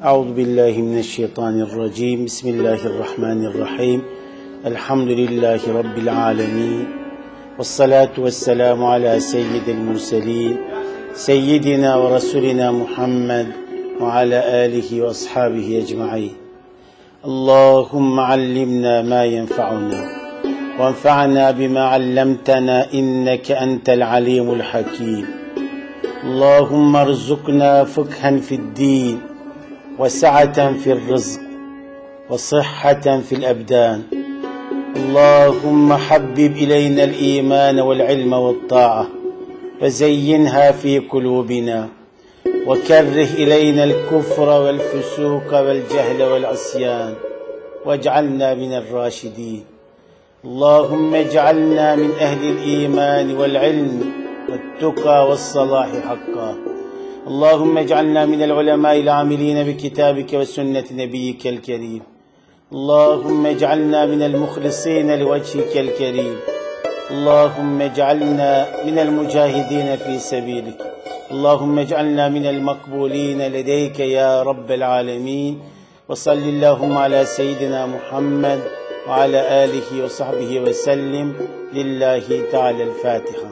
Euzu billahi mineşşeytanirracim. Bismillahirrahmanirrahim. Elhamdülillahi Rabbil alemin. Vessalatu vesselamu ala seyyidil murselin. Seyyidina ve Resulina Muhammed ve ala alihi ve ashabihi ecma'in. Allahümme allimna ma yenfa'una. Ve enfa'na bima allamtana inneke entel alimul hakim. Allahümme erzukna fıkhen fid-din. وسعة في الرزق وصحة في الأبدان اللهم حبب إلينا الإيمان والعلم والطاعة وزينها في قلوبنا وكره إلينا الكفر والفسوق والجهل والعصيان واجعلنا من الراشدين اللهم اجعلنا من أهل الإيمان والعلم والتقى والصلاح حقا اللهم اجعلنا من العلماء العاملين بكتابك وسنة نبيك الكريم اللهم اجعلنا من المخلصين لوجهك الكريم اللهم اجعلنا من المجاهدين في سبيلك اللهم اجعلنا من المقبولين لديك يا رب العالمين وصل اللهم على سيدنا محمد وعلى آله وصحبه وسلم لله تعالى الفاتحة.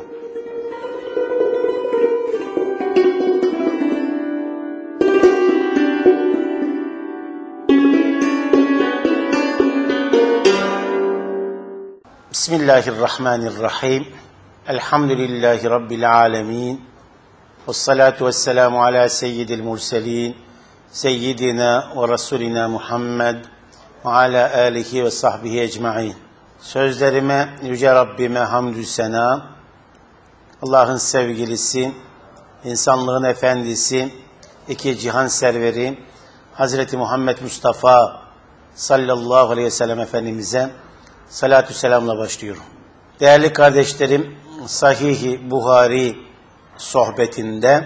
Bismillahirrahmanirrahim. Elhamdülillahi Rabbil alemin. Vessalatu vesselamu ala seyyidil murselin. Seyyidina ve Resulina Muhammed ve ala alihi ve sahbihi ecma'in. Sözlerime Yüce Rabbime hamdü sena, Allah'ın sevgilisi, insanlığın efendisi, iki cihan serveri, Hazreti Muhammed Mustafa sallallahu aleyhi ve sellem Efendimiz'e salatü selamla başlıyorum. Değerli kardeşlerim, Sahih-i Buhari sohbetinde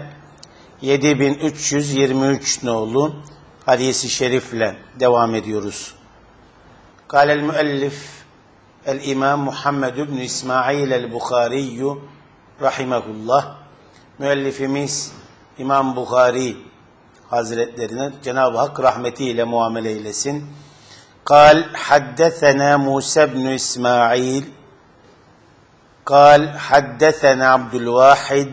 7323 nolu hadis-i şerifle devam ediyoruz. Kâlel müellif el-İmam Muhammed ibn İsmail el-Bukhari rahimehullah. Müellifimiz İmam Bukhari Hazretlerine Cenab-ı Hak rahmetiyle muamele eylesin. قال حدثنا موسى بن إسماعيل قال حدثنا عبد الواحد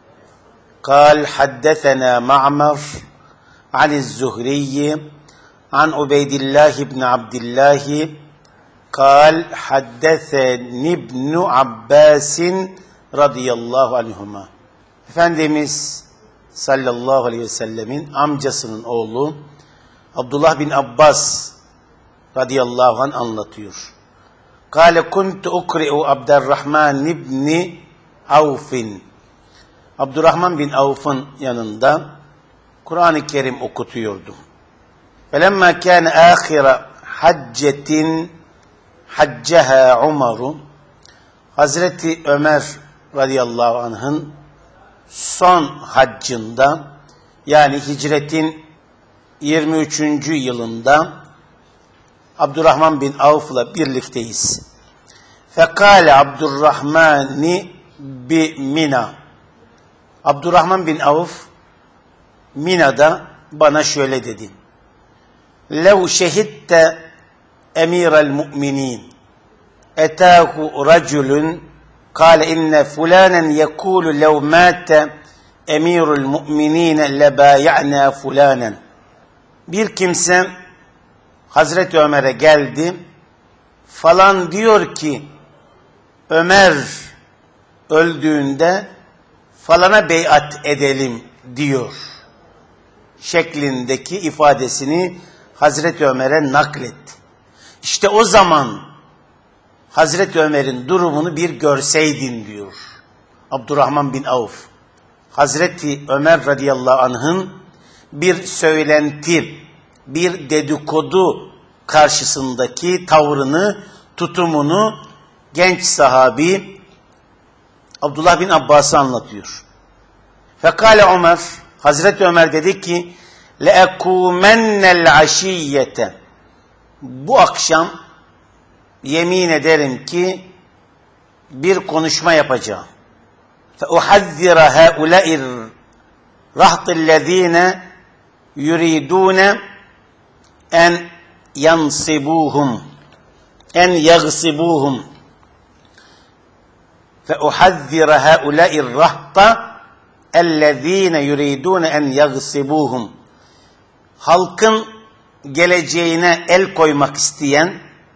قال حدثنا معمر عن الزهري عن عبيد الله بن عبد الله قال حدثني ابن عباس رضي الله عنهما. Efendimiz sallallahu aleyhi ve sellemin amcasının oğlu Abdullah bin Abbas radıyallahu anh anlatıyor. Kâle kuntu ukri'u Abdurrahman ibni Avf'in. Abdurrahman bin Avf'ın yanında Kur'an-ı Kerim okutuyordum. Felemma kâne âkhire haccetin hacceha Umaru. Hazreti Ömer radıyallahu anh'ın son haccında, yani hicretin 23. yılında Abdurrahman bin Avf'la birlikteyiz. Fekale Abdurrahmani bi Mina. Abdurrahman bin Avf Mina'da bana şöyle dedi. Lev şehitte emirel mu'minin etâhu raculun kâle inne fulânen yekûlu lev mâte emirul mu'minîne lebâya'nâ fulânen. Bir kimse Hazreti Ömer'e geldi, falan diyor ki Ömer öldüğünde falana beyat edelim diyor şeklindeki ifadesini Hazreti Ömer'e nakletti. İşte o zaman Hazreti Ömer'in durumunu bir görseydin diyor Abdurrahman bin Avf. Hazreti Ömer radıyallahu anh'ın bir söylenti, bir dedikodu karşısındaki tavrını, tutumunu genç sahabi Abdullah bin Abbas'a anlatıyor. Fekale Ömer, Hazreti Ömer dedi ki le'ekûmennel aşiyyete. Bu akşam yemin ederim ki bir konuşma yapacağım. Fe uhazzira hâulâir rahtillezîne yuridune en yansibuhum en yagsibuhum fe uhazzira haula'ir rahta ellezine yuridune en yagsibuhum. Halkın geleceğine el koymak isteyen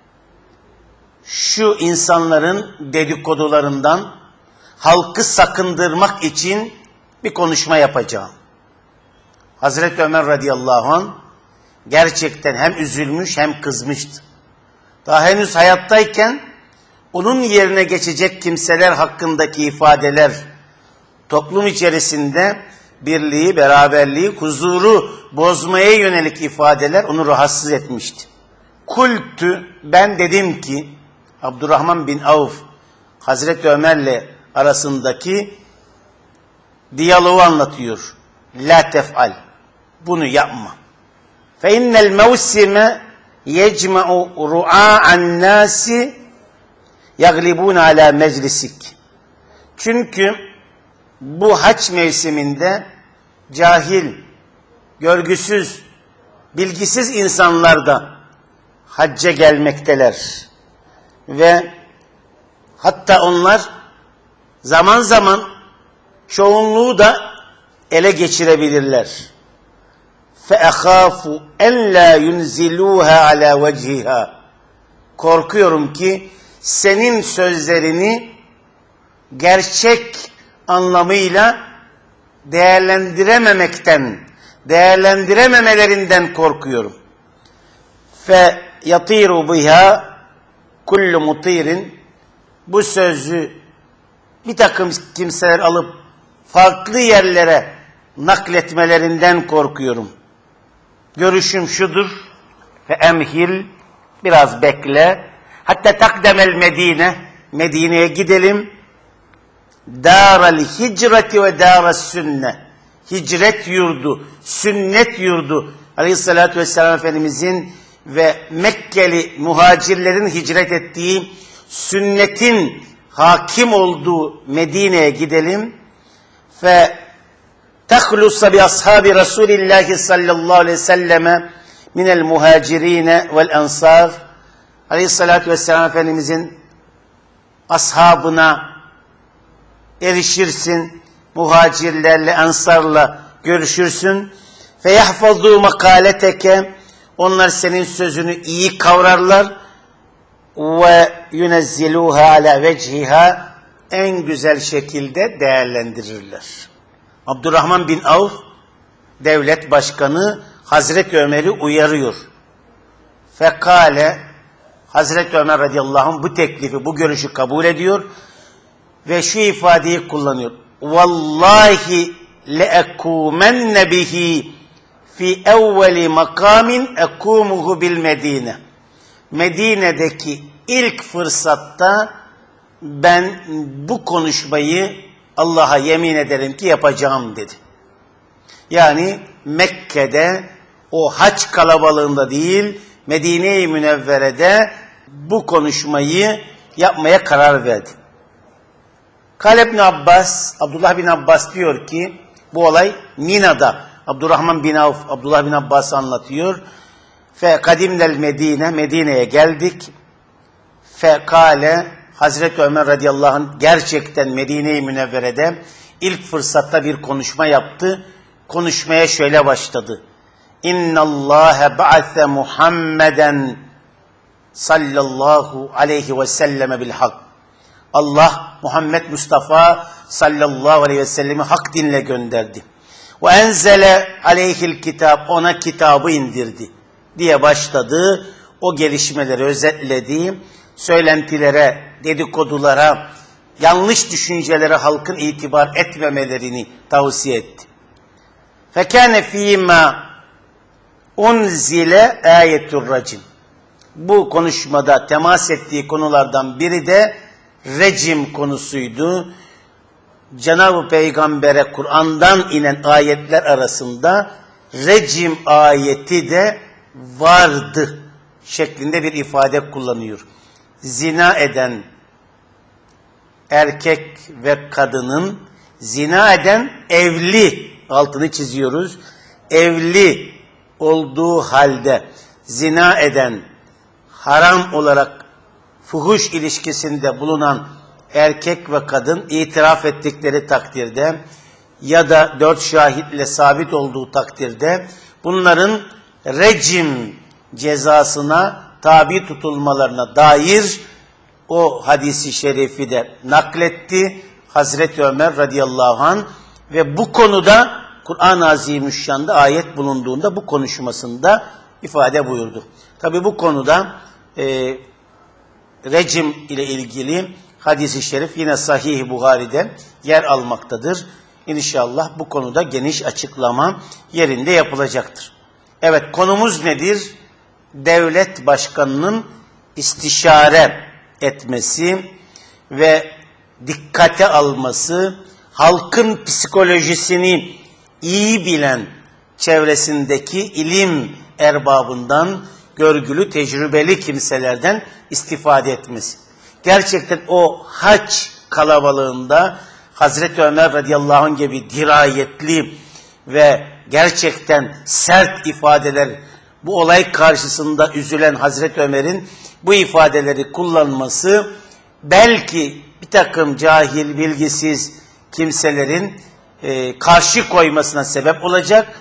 şu insanların dedikodularından halkı sakındırmak için bir konuşma yapacağım. Hazreti Ömer radıyallahu anh gerçekten hem üzülmüş hem kızmıştı. Daha henüz hayattayken onun yerine geçecek kimseler hakkındaki ifadeler, toplum içerisinde birliği, beraberliği, huzuru bozmaya yönelik ifadeler onu rahatsız etmişti. Kultü, ben dedim ki, Abdurrahman bin Avf, Hazreti Ömer'le arasındaki diyaloğu anlatıyor. La tef'al, bunu yapma. Fe innel mevsime yecma'u ru'a'an nasi yaglibun ala meclisik. Çünkü bu haç mevsiminde cahil, görgüsüz, bilgisiz insanlar da hacca gelmekteler. Ve hatta onlar zaman zaman çoğunluğu da ele geçirebilirler. فَاَخَافُ اَنْ لَا يُنْزِلُوهَا عَلَى وَجْهِهَا. Korkuyorum ki senin sözlerini gerçek anlamıyla değerlendirememelerinden korkuyorum. فَيَطِيرُ بِهَا كُلُّ مُطِيرٍ. Bu sözü bir takım kimseler alıp farklı yerlere nakletmelerinden korkuyorum. Görüşüm şudur. فَاَمْهِلْ. Biraz bekle. Hatta takdemel Medine. Medine'ye gidelim. Dâral hicreti ve dâras sünne. Hicret yurdu, sünnet yurdu. Aleyhissalatü vesselam Efendimizin ve Mekkeli muhacirlerin hicret ettiği, sünnetin hakim olduğu Medine'ye gidelim. Ve tahlusa bi ashabi Resulillahi sallallahu aleyhi ve selleme minel muhacirine vel ensar. Aleyhissalatü vesselam Efendimizin ashabına erişirsin, muhacirlerle, ensarla görüşürsün. Feyahfazû makâleteke. Onlar senin sözünü iyi kavrarlar. Ve yunezzilûhâ alâ veciha. En güzel şekilde değerlendirirler. Abdurrahman bin Avf, devlet başkanı, Hazreti Ömer'i uyarıyor. Fekale, Hazreti Ömer radıyallahu anh bu teklifi, bu görüşü kabul ediyor ve şu ifadeyi kullanıyor. Vallahi le'ekûmenne bihi fi evveli makamin ekûmuhu bil Medine. Medine'deki ilk fırsatta ben bu konuşmayı Allah'a yemin ederim ki yapacağım dedi. Yani Mekke'de o hac kalabalığında değil, Medine-i Münevvere'de bu konuşmayı yapmaya karar verdi. Kale bin Abbas, Abdullah bin Abbas diyor ki bu olay Mina'da. Abdurrahman bin Avf, Abdullah bin Abbas anlatıyor. Fe kadimnel Medine, Medine'ye geldik. Fe kale, Hazreti Ömer radıyallahu anh gerçekten Medine-i Münevvere'de ilk fırsatta bir konuşma yaptı. Konuşmaya şöyle başladı. İnnallâhe ba'athe Muhammeden sallallahu aleyhi ve selleme bil hak. Allah Muhammed Mustafa sallallahu aleyhi ve sellemi hak dinle gönderdi. Ve enzele aleyhil kitap, ona kitabı indirdi diye başladı. O gelişmeleri özetledi. Söylentilere, dedikodulara, yanlış düşüncelere halkın itibar etmemelerini tavsiye etti. Fekâne fîmâ unzile âyetur racim. Bu konuşmada temas ettiği konulardan biri de recim konusuydu. Cenab-ı Peygamber'e Kur'an'dan inen ayetler arasında recim ayeti de vardı şeklinde bir ifade kullanıyor. Zina eden erkek ve kadının, zina eden evli, altını çiziyoruz, evli olduğu halde zina eden, haram olarak fuhuş ilişkisinde bulunan erkek ve kadın itiraf ettikleri takdirde ya da 4 şahitle sabit olduğu takdirde bunların rejim cezasına tabi tutulmalarına dair o hadisi şerifi de nakletti Hazreti Ömer radıyallahu anh ve bu konuda Kur'an-ı Azimüşşan'da ayet bulunduğunda bu konuşmasında ifade buyurdu. Tabi bu konuda rejim ile ilgili hadis-i şerif yine Sahih-i Buhari'de yer almaktadır. İnşallah bu konuda geniş açıklama yerinde yapılacaktır. Evet, konumuz nedir? Devlet başkanının istişare etmesi ve dikkate alması, halkın psikolojisini iyi bilen çevresindeki ilim erbabından, görgülü, tecrübeli kimselerden istifade etmesi. Gerçekten o hac kalabalığında Hazreti Ömer radıyallahu anh gibi dirayetli ve gerçekten sert ifadeler, bu olay karşısında üzülen Hazreti Ömer'in bu ifadeleri kullanması belki bir takım cahil, bilgisiz kimselerin karşı koymasına sebep olacak.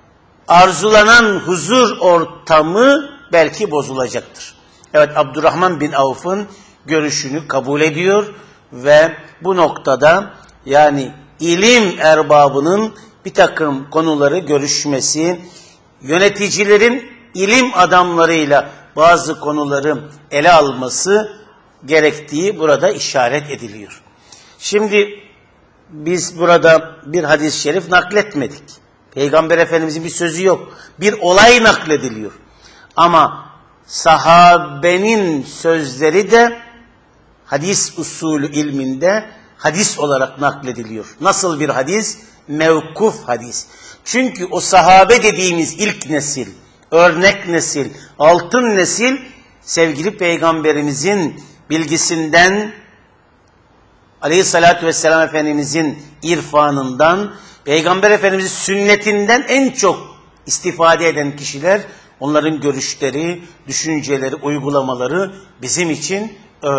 Arzulanan huzur ortamı belki bozulacaktır. Evet, Abdurrahman bin Avf'ın görüşünü kabul ediyor ve bu noktada yani ilim erbabının bir takım konuları görüşmesi, yöneticilerin ilim adamlarıyla bazı konuları ele alması gerektiği burada işaret ediliyor. Şimdi biz burada bir hadis-i şerif nakletmedik. Peygamber Efendimizin bir sözü yok. Bir olay naklediliyor. Ama sahabenin sözleri de hadis usulü ilminde hadis olarak naklediliyor. Nasıl bir hadis? Mevkuf hadis. Çünkü o sahabe dediğimiz ilk nesil, örnek nesil, altın nesil sevgili Peygamberimizin bilgisinden, Aleyhissalatü vesselam Efendimizin irfanından, Peygamber Efendimizin sünnetinden en çok istifade eden kişiler, onların görüşleri, düşünceleri, uygulamaları bizim için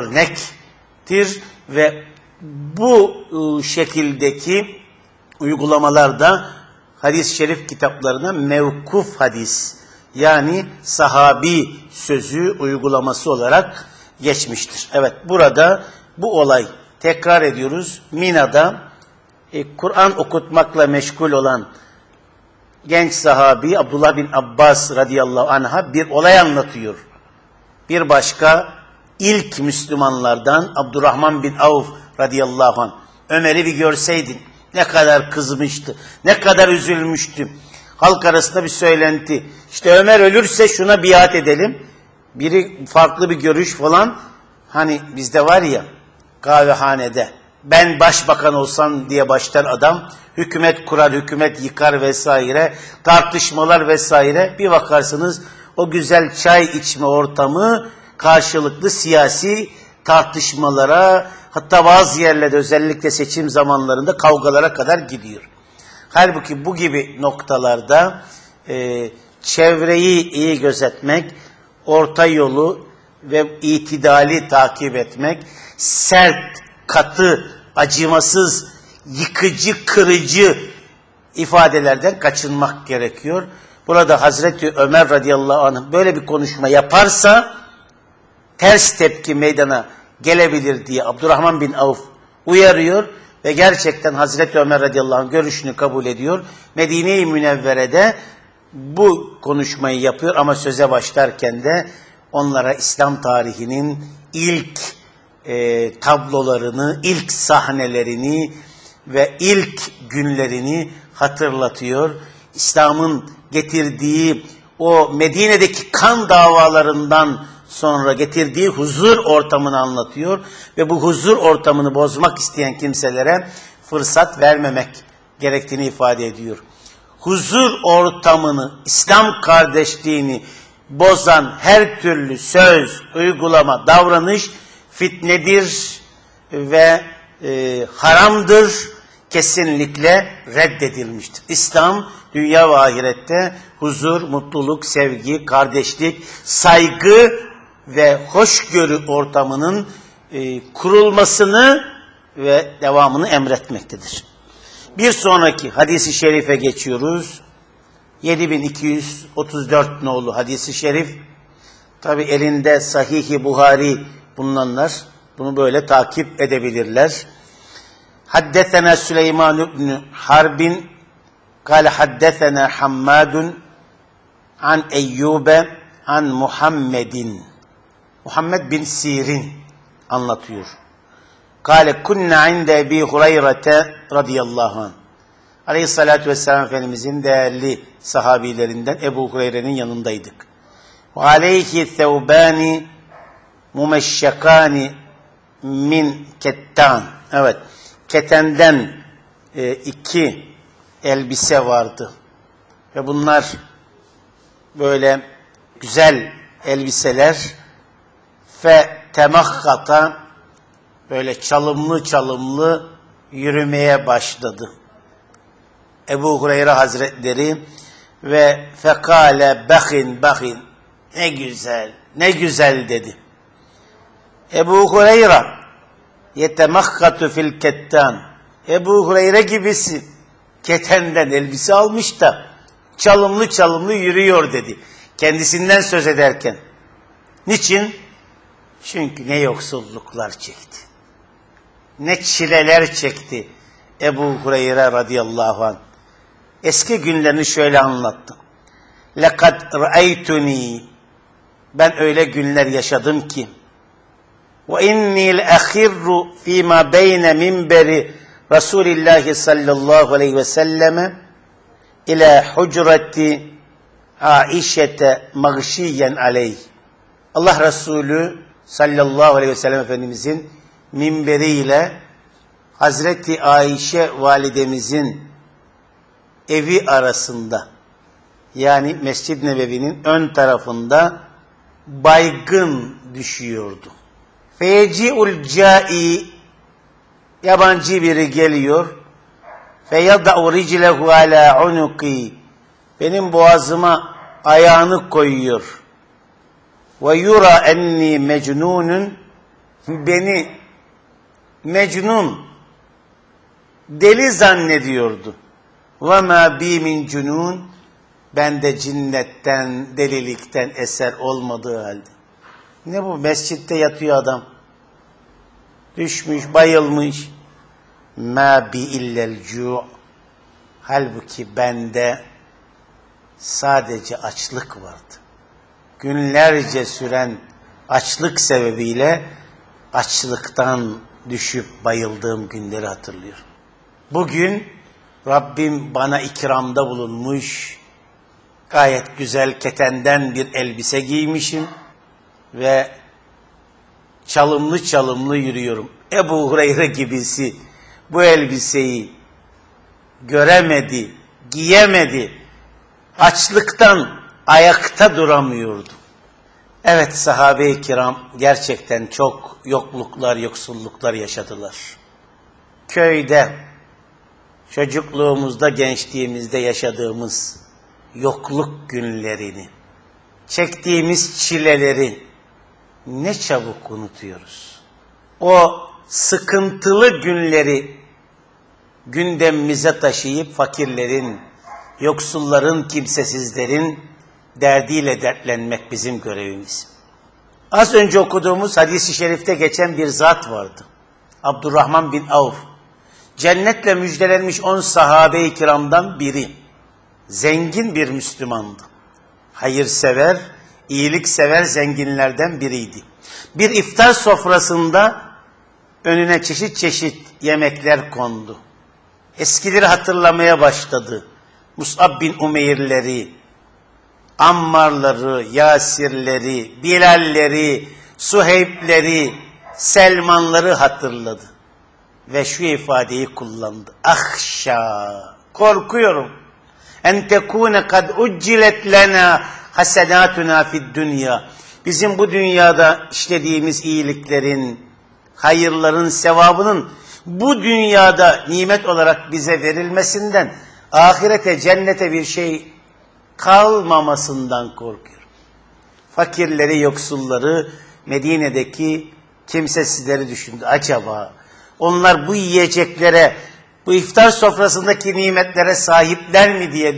örnektir ve bu şekildeki uygulamalarda hadis-i şerif kitaplarına mevkuf hadis, yani sahabi sözü uygulaması olarak geçmiştir. Evet, burada bu olay, tekrar ediyoruz, Mina'da Kur'an okutmakla meşgul olan genç sahabi Abdullah bin Abbas radıyallahu anh'a bir olay anlatıyor. Bir başka ilk Müslümanlardan Abdurrahman bin Avf radıyallahu anh, Ömer'i bir görseydin ne kadar kızmıştı, ne kadar üzülmüştü. Halk arasında bir söylenti, İşte Ömer ölürse şuna biat edelim. Biri farklı bir görüş falan, hani bizde var ya kahvehanede, ben başbakan olsam diye başlar adam, hükümet kurar, hükümet yıkar vesaire, tartışmalar vesaire. Bir bakarsınız o güzel çay içme ortamı karşılıklı siyasi tartışmalara, hatta bazı yerlerde özellikle seçim zamanlarında kavgalara kadar gidiyor. Halbuki bu gibi noktalarda çevreyi iyi gözetmek, orta yolu ve itidali takip etmek, sert, katı, acımasız, yıkıcı, kırıcı ifadelerden kaçınmak gerekiyor. Burada Hazreti Ömer radıyallahu anh böyle bir konuşma yaparsa ters tepki meydana gelebilir diye Abdurrahman bin Avf uyarıyor ve gerçekten Hazreti Ömer radıyallahu anh görüşünü kabul ediyor. Medine-i Münevvere'de bu konuşmayı yapıyor ama söze başlarken de onlara İslam tarihinin ilk tablolarını, ilk sahnelerini ve ilk günlerini hatırlatıyor. İslam'ın getirdiği o Medine'deki kan davalarından sonra getirdiği huzur ortamını anlatıyor ve bu huzur ortamını bozmak isteyen kimselere fırsat vermemek gerektiğini ifade ediyor. Huzur ortamını, İslam kardeşliğini bozan her türlü söz, uygulama, davranış fitnedir ve haramdır, kesinlikle reddedilmiştir. İslam dünya ve ahirette huzur, mutluluk, sevgi, kardeşlik, saygı ve hoşgörü ortamının kurulmasını ve devamını emretmektedir. Bir sonraki hadisi şerife geçiyoruz. 7234 nolu hadisi şerif. Tabi elinde Sahih-i Buhari bulunanlar bunu böyle takip edebilirler. Haddesena Süleyman ibn Harbin kâle haddesena Hammadun an Eyyube an Muhammedin. Muhammed bin Sirin anlatıyor. Kâle kunna inde Ebi Hureyre radıyallahu anh. Aleyhissalatü vesselam Efendimizin değerli sahabilerinden Ebu Hureyre'nin yanındaydık. Ve aleyhi thevbani mumeşşekani min kettan. Evet, ketenden iki elbise vardı. Ve bunlar böyle güzel elbiseler ve temakkata böyle çalımlı çalımlı yürümeye başladı. Ebu Hureyre Hazretleri ve fekale bakhin bakhin, ne güzel ne güzel dedi. Ebu Hureyre yetemakkatu fil kettan. Ebu Hureyre gibisi ketenden elbise almış da çalımlı çalımlı yürüyor dedi. Kendisinden söz ederken. Niçin? Çünkü ne yoksulluklar çekti. Ne çileler çekti Ebu Hureyre radıyallahu anh. Eski günlerini şöyle anlattı. لَقَدْ رَأَيْتُنِي, ben öyle günler yaşadım ki وَاِنِّي الْاَخِرُّ ف۪ي مَا بَيْنَ مِنْبَرِ رَسُولِ اللّٰهِ sallallahu aleyhi ve selleme اِلَى حُجْرَةِ عَائِشَةَ مَغْشِيًّا عَلَيْهِ. Allah Resulü sallallahu aleyhi ve sellem Efendimizin minberiyle Hazreti Ayşe validemizin evi arasında, yani Mescid-i Nebevi'nin ön tarafında baygın düşüyordu. Feyeci'ul ca'i, yabancı biri geliyor. Feyada'u riclehu ala unuki, benim boğazıma ayağını koyuyor. Ve yura enni mecnunun, beni mecnun, deli zannediyordu. Ve ma bi min cunun, bende cinnetten, delilikten eser olmadığı halde. Ne bu, mescitte yatıyor adam. Düşmüş, bayılmış. Ma bi illel cu'. Halbuki bende sadece açlık vardı. Günlerce süren açlık sebebiyle açlıktan düşüp bayıldığım günleri hatırlıyorum. Bugün Rabbim bana ikramda bulunmuş, gayet güzel ketenden bir elbise giymişim ve çalımlı çalımlı yürüyorum. Ebu Hureyre gibisi bu elbiseyi göremedi, giyemedi, açlıktan ayakta duramıyordu. Evet, sahabe-i kiram gerçekten çok yokluklar, yoksulluklar yaşadılar. Köyde, çocukluğumuzda, gençliğimizde yaşadığımız yokluk günlerini, çektiğimiz çileleri ne çabuk unutuyoruz. O sıkıntılı günleri gündemimize taşıyıp fakirlerin, yoksulların, kimsesizlerin derdiyle dertlenmek bizim görevimiz. Az önce okuduğumuz hadis-i şerifte geçen bir zat vardı. Abdurrahman bin Avf. Cennetle müjdelenmiş 10 sahabe-i kiramdan biri. Zengin bir Müslümandı. Hayırsever, iyiliksever zenginlerden biriydi. Bir iftar sofrasında önüne çeşit çeşit yemekler kondu. Eskileri hatırlamaya başladı. Mus'ab bin Umeyr'leri, Ammar'ları, Yasir'leri, Bilal'leri, Suheyb'leri, Selman'ları hatırladı. Ve şu ifadeyi kullandı. Ahşa, korkuyorum. En tekune kad uccilet lena hasenatuna fid dünya. Bizim bu dünyada işlediğimiz iyiliklerin, hayırların sevabının bu dünyada nimet olarak bize verilmesinden ahirete, cennete bir şey kalmamasından korkuyorum. Fakirleri, yoksulları, Medine'deki kimsesizleri düşündü. Acaba onlar bu yiyeceklere, bu iftar sofrasındaki nimetlere sahipler mi diye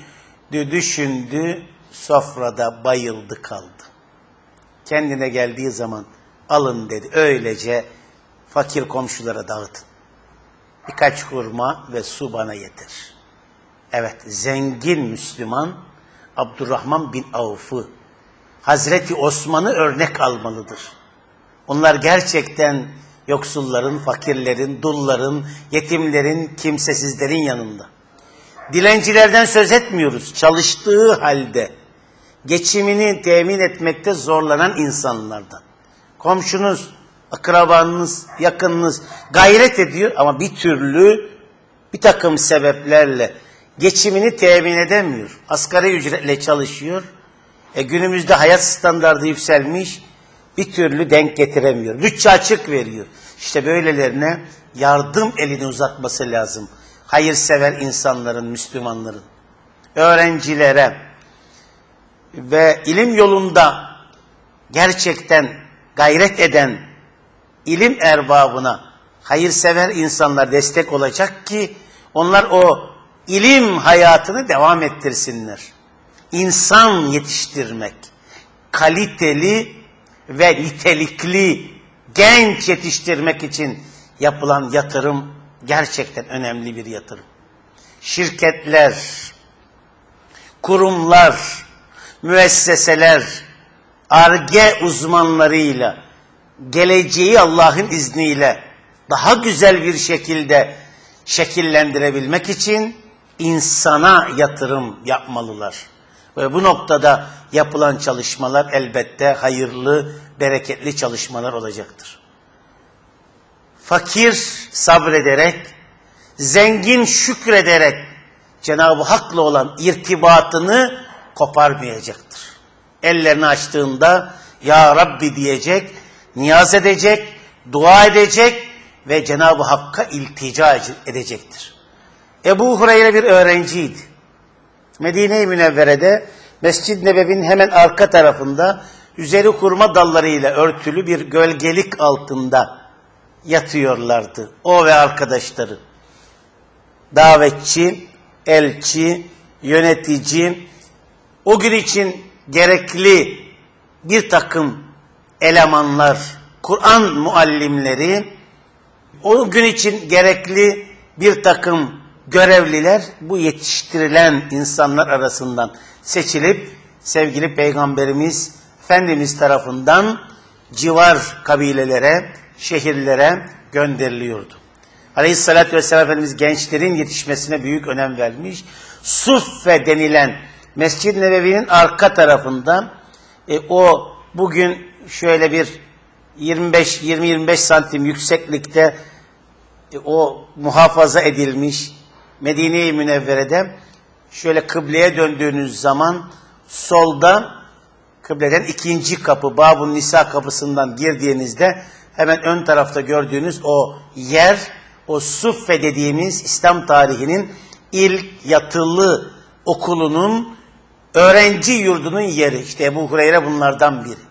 düşündü. Sofrada bayıldı kaldı. Kendine geldiği zaman alın dedi. Öylece fakir komşulara dağıtın. Birkaç hurma ve su bana yeter. Evet, zengin Müslüman Abdurrahman bin Avf'ı, Hazreti Osman'ı örnek almalıdır. Onlar gerçekten yoksulların, fakirlerin, dulların, yetimlerin, kimsesizlerin yanında. Dilencilerden söz etmiyoruz. Çalıştığı halde geçimini temin etmekte zorlanan insanlardan. Komşunuz, akrabanız, yakınınız gayret ediyor ama bir türlü bir takım sebeplerle geçimini temin edemiyor. Asgari ücretle çalışıyor. Günümüzde hayat standardı yükselmiş, bir türlü denk getiremiyor. Bütçe açık veriyor. İşte böylelerine yardım elini uzatması lazım. Hayırsever insanların, Müslümanların. Öğrencilere ve ilim yolunda gerçekten gayret eden ilim erbabına hayırsever insanlar destek olacak ki onlar o ilim hayatını devam ettirsinler. İnsan yetiştirmek, kaliteli ve nitelikli genç yetiştirmek için yapılan yatırım gerçekten önemli bir yatırım. Şirketler, kurumlar, müesseseler, Ar-Ge uzmanlarıyla geleceği Allah'ın izniyle daha güzel bir şekilde şekillendirebilmek için insana yatırım yapmalılar. Ve bu noktada yapılan çalışmalar elbette hayırlı, bereketli çalışmalar olacaktır. Fakir sabrederek, zengin şükrederek Cenab-ı Hak'la olan irtibatını koparmayacaktır. Ellerini açtığında Ya Rabbi diyecek, niyaz edecek, dua edecek ve Cenab-ı Hakk'a iltica edecektir. Ebu Hureyre bir öğrenciydi. Medine-i Münevvere'de Mescid-i Nebevi'nin hemen arka tarafında üzeri hurma dallarıyla örtülü bir gölgelik altında yatıyorlardı. O ve arkadaşları. Davetçi, elçi, yönetici, o gün için gerekli bir takım elemanlar, Kur'an muallimleri, o gün için gerekli bir takım görevliler bu yetiştirilen insanlar arasından seçilip sevgili Peygamberimiz Efendimiz tarafından civar kabilelere, şehirlere gönderiliyordu. Aleyhissalatü vesselam Efendimiz gençlerin yetişmesine büyük önem vermiş. Suffe denilen Mescid-i Nebevi'nin arka tarafında o bugün şöyle bir 20-25 santim yükseklikte o muhafaza edilmiş Medine-i Münevvere'de şöyle kıbleye döndüğünüz zaman solda kıbleden ikinci kapı Babun Nisa kapısından girdiğinizde hemen ön tarafta gördüğünüz o yer, o Suffe dediğimiz İslam tarihinin ilk yatılı okulunun öğrenci yurdunun yeri. İşte Ebu Hureyre bunlardan biri.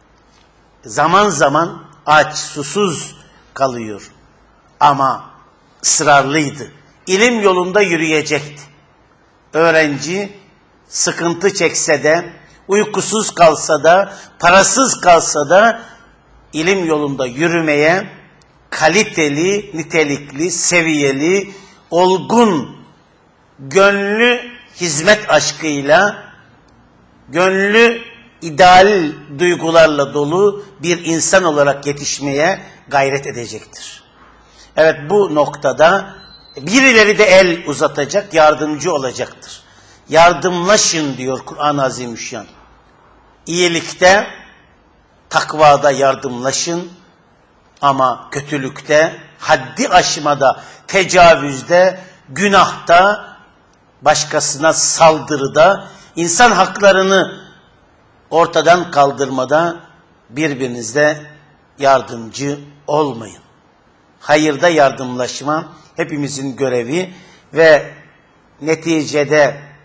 Zaman zaman aç, susuz kalıyor. Ama ısrarlıydı. İlim yolunda yürüyecekti. Öğrenci sıkıntı çekse de, uykusuz kalsa da, parasız kalsa da ilim yolunda yürümeye kaliteli, nitelikli, seviyeli, olgun, gönlü hizmet aşkıyla, gönlü ideal duygularla dolu bir insan olarak yetişmeye gayret edecektir. Evet, bu noktada birileri de el uzatacak, yardımcı olacaktır. Yardımlaşın diyor Kur'an-ı Azimüşşan. İyilikte, takvada yardımlaşın ama kötülükte, haddi aşmada, tecavüzde, günahta, başkasına saldırıda, insan haklarını ortadan kaldırmada birbirinizle yardımcı olmayın. Hayırda yardımlaşma hepimizin görevi ve neticede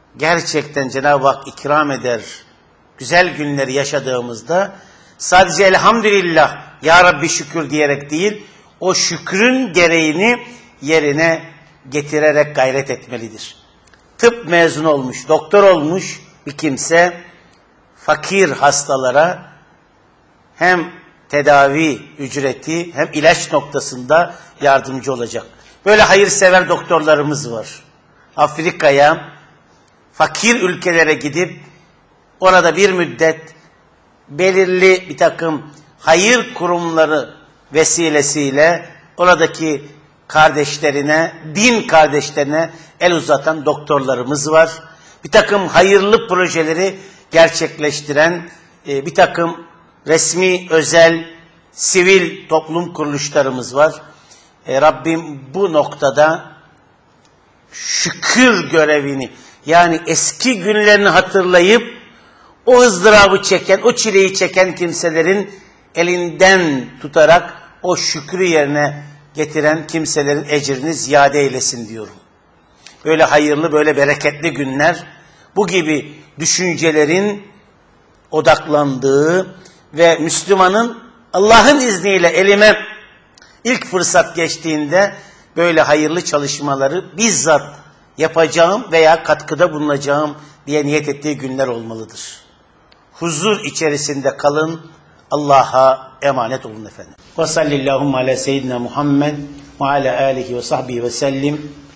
gerçekten Cenab-ı Hak ikram eder. Güzel günleri yaşadığımızda sadece elhamdülillah ya Rabbi şükür diyerek değil, o şükrün gereğini yerine getirerek gayret etmelidir. Tıp mezunu olmuş, doktor olmuş bir kimse fakir hastalara hem tedavi ücreti hem ilaç noktasında yardımcı olacak. Böyle hayırsever doktorlarımız var. Afrika'ya, fakir ülkelere gidip orada bir müddet belirli bir takım hayır kurumları vesilesiyle oradaki kardeşlerine, din kardeşlerine el uzatan doktorlarımız var. Bir takım hayırlı projeleri gerçekleştiren bir takım resmi, özel, sivil toplum kuruluşlarımız var. Rabbim bu noktada şükür görevini, yani eski günlerini hatırlayıp o ızdırabı çeken, o çileyi çeken kimselerin elinden tutarak o şükrü yerine getiren kimselerin ecrini ziyade eylesin diyorum. Böyle hayırlı, böyle bereketli günler, bu gibi düşüncelerin odaklandığı ve Müslümanın Allah'ın izniyle elime ilk fırsat geçtiğinde böyle hayırlı çalışmaları bizzat yapacağım veya katkıda bulunacağım diye niyet ettiği günler olmalıdır. Huzur içerisinde kalın, Allah'a emanet olun efendim. Ve sallallahu ala seyyidina Muhammed ve ala alihi ve sahbihi ve sellim.